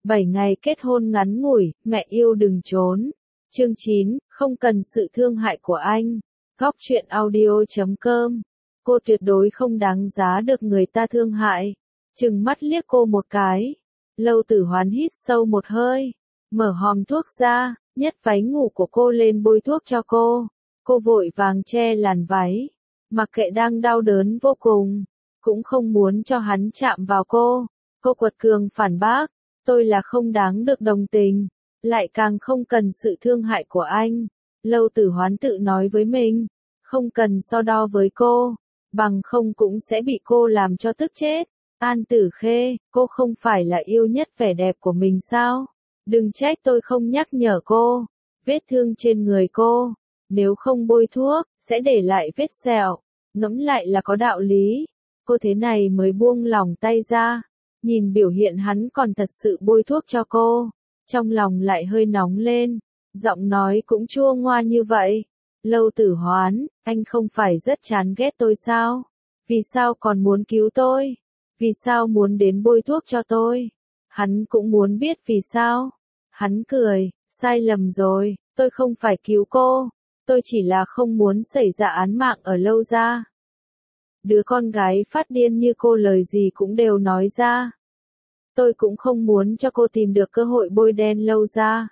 7 ngày kết hôn ngắn ngủi, mẹ yêu đừng trốn. Chương 9, không cần sự thương hại của anh. Góc truyện audio.com. Cô tuyệt đối không đáng giá được người ta thương hại. Trừng mắt liếc cô một cái. Lâu Tử Hoán hít sâu một hơi, mở hòm thuốc ra, nhét váy ngủ của cô lên bôi thuốc cho cô. Cô vội vàng che làn váy, mặc kệ đang đau đớn vô cùng, cũng không muốn cho hắn chạm vào cô. Cô quật cường phản bác, tôi là không đáng được đồng tình, lại càng không cần sự thương hại của anh. Lâu Tử Hoán tự nói với mình, không cần so đo với cô, bằng không cũng sẽ bị cô làm cho tức chết. An Tử Khê, cô không phải là yêu nhất vẻ đẹp của mình sao? Đừng trách tôi không nhắc nhở cô. Vết thương trên người cô, nếu không bôi thuốc, sẽ để lại vết sẹo. Ngẫm lại là có đạo lý. Cô thế này mới buông lòng tay ra. Nhìn biểu hiện hắn còn thật sự bôi thuốc cho cô. Trong lòng lại hơi nóng lên. Giọng nói cũng chua ngoa như vậy. Lâu Tử Hoán, anh không phải rất chán ghét tôi sao? Vì sao còn muốn cứu tôi? Vì sao muốn đến bôi thuốc cho tôi? Hắn cũng muốn biết vì sao. Hắn cười, sai lầm rồi, tôi không phải cứu cô. Tôi chỉ là không muốn xảy ra án mạng ở Lâu gia. Đứa con gái phát điên như cô lời gì cũng đều nói ra. Tôi cũng không muốn cho cô tìm được cơ hội bôi đen Lâu gia.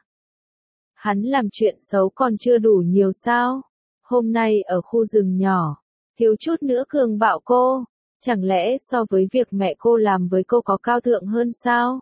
Hắn làm chuyện xấu còn chưa đủ nhiều sao? Hôm nay ở khu rừng nhỏ, thiếu chút nữa cường bạo cô. Chẳng lẽ so với việc mẹ cô làm với cô có cao thượng hơn sao?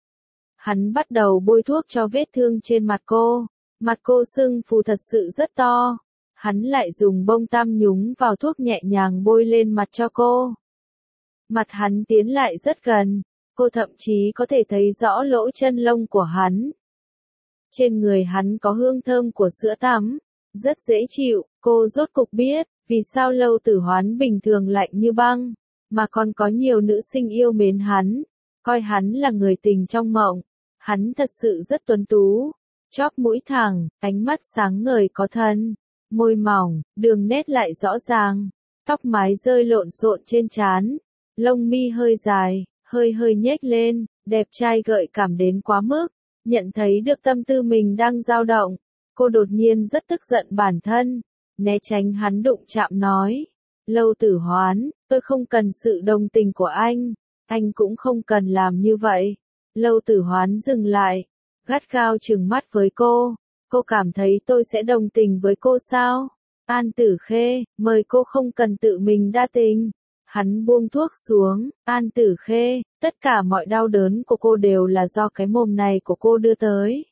Hắn bắt đầu bôi thuốc cho vết thương trên mặt cô. Mặt cô sưng phù thật sự rất to. Hắn lại dùng bông tăm nhúng vào thuốc nhẹ nhàng bôi lên mặt cho cô. Mặt hắn tiến lại rất gần. Cô thậm chí có thể thấy rõ lỗ chân lông của hắn. Trên người hắn có hương thơm của sữa tắm. Rất dễ chịu. Cô rốt cục biết vì sao Lâu Tử Hoán bình thường lạnh như băng, mà còn có nhiều nữ sinh yêu mến hắn, coi hắn là người tình trong mộng. Hắn thật sự rất tuấn tú, chóp mũi thẳng, ánh mắt sáng ngời có thần, môi mỏng, đường nét lại rõ ràng, tóc mái rơi lộn xộn trên trán, lông mi hơi dài, hơi hơi nhếch lên, đẹp trai gợi cảm đến quá mức. Nhận thấy được tâm tư mình đang dao động, cô đột nhiên rất tức giận bản thân, né tránh hắn đụng chạm nói. Lâu Tử Hoán, tôi không cần sự đồng tình của anh cũng không cần làm như vậy. Lâu Tử Hoán dừng lại, gắt gao trừng mắt với cô cảm thấy tôi sẽ đồng tình với cô sao? An Tử Khê, mời cô không cần tự mình đa tình. Hắn buông thuốc xuống, An Tử Khê, tất cả mọi đau đớn của cô đều là do cái mồm này của cô đưa tới.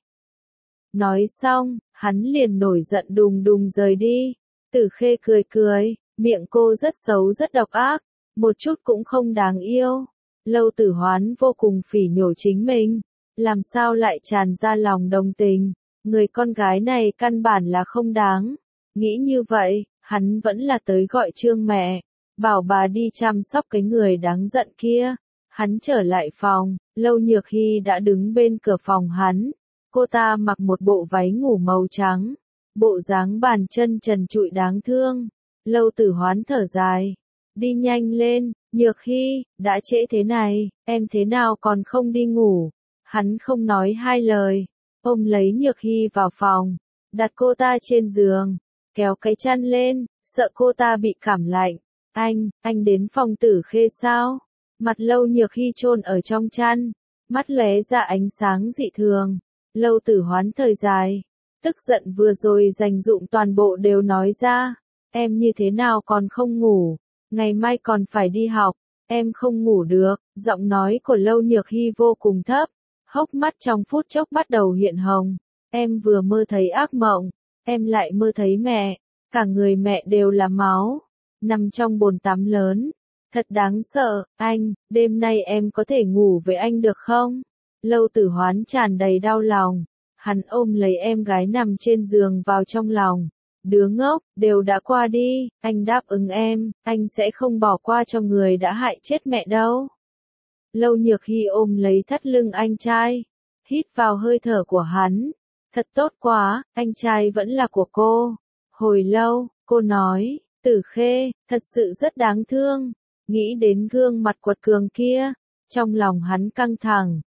Nói xong, hắn liền nổi giận đùng đùng rời đi. Tử Khê cười cười. Miệng cô rất xấu rất độc ác, một chút cũng không đáng yêu. Lâu Tử Hoán vô cùng phỉ nhổ chính mình, làm sao lại tràn ra lòng đồng tình, người con gái này căn bản là không đáng. Nghĩ như vậy, hắn vẫn là tới gọi Trương mẹ, bảo bà đi chăm sóc cái người đáng giận kia. Hắn trở lại phòng, Lâu Nhược Hy đã đứng bên cửa phòng hắn. Cô ta mặc một bộ váy ngủ màu trắng, bộ dáng bàn chân trần trụi đáng thương. Lâu Tử Hoán thở dài. Đi nhanh lên, Nhược Hy, đã trễ thế này, em thế nào còn không đi ngủ? Hắn không nói hai lời, ôm lấy Nhược Hy vào phòng, đặt cô ta trên giường, kéo cái chăn lên, sợ cô ta bị cảm lạnh. Anh đến phòng Tử Khê sao? Mặt Lâu Nhược Hy chôn ở trong chăn, mắt lóe ra ánh sáng dị thường. Lâu Tử Hoán thời dài, tức giận vừa rồi dành dụm toàn bộ đều nói ra. Em như thế nào còn không ngủ? Ngày mai còn phải đi học, em không ngủ được. Giọng nói của Lâu Nhược Hy vô cùng thấp, hốc mắt trong phút chốc bắt đầu hiện hồng. Em vừa mơ thấy ác mộng, em lại mơ thấy mẹ, cả người mẹ đều là máu, nằm trong bồn tắm lớn. Thật đáng sợ. Đêm nay em có thể ngủ với anh được không? Lâu Tử Hoán tràn đầy đau lòng, hắn ôm lấy em gái nằm trên giường vào trong lòng. Đứa ngốc, đều đã qua đi, anh đáp ứng em, anh sẽ không bỏ qua cho người đã hại chết mẹ đâu. Lâu Nhược Hy ôm lấy thắt lưng anh trai, hít vào hơi thở của hắn. Thật tốt quá, anh trai vẫn là của cô. Hồi lâu, cô nói, Tử Khê, thật sự rất đáng thương. Nghĩ đến gương mặt quật cường kia, trong lòng hắn căng thẳng,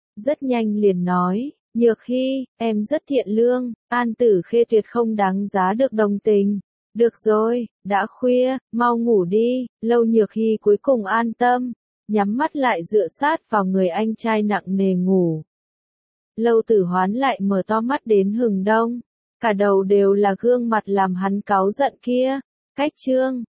rất nhanh liền nói, Nhược Hy, em rất thiện lương, An Tử Khê tuyệt không đáng giá được đồng tình. Được rồi, đã khuya, mau ngủ đi, Lâu Nhược Hy cuối cùng an tâm, nhắm mắt lại dựa sát vào người anh trai nặng nề ngủ. Lâu Tử Hoán lại mở to mắt đến hừng đông, cả đầu đều là gương mặt làm hắn cáu giận kia. Cách chương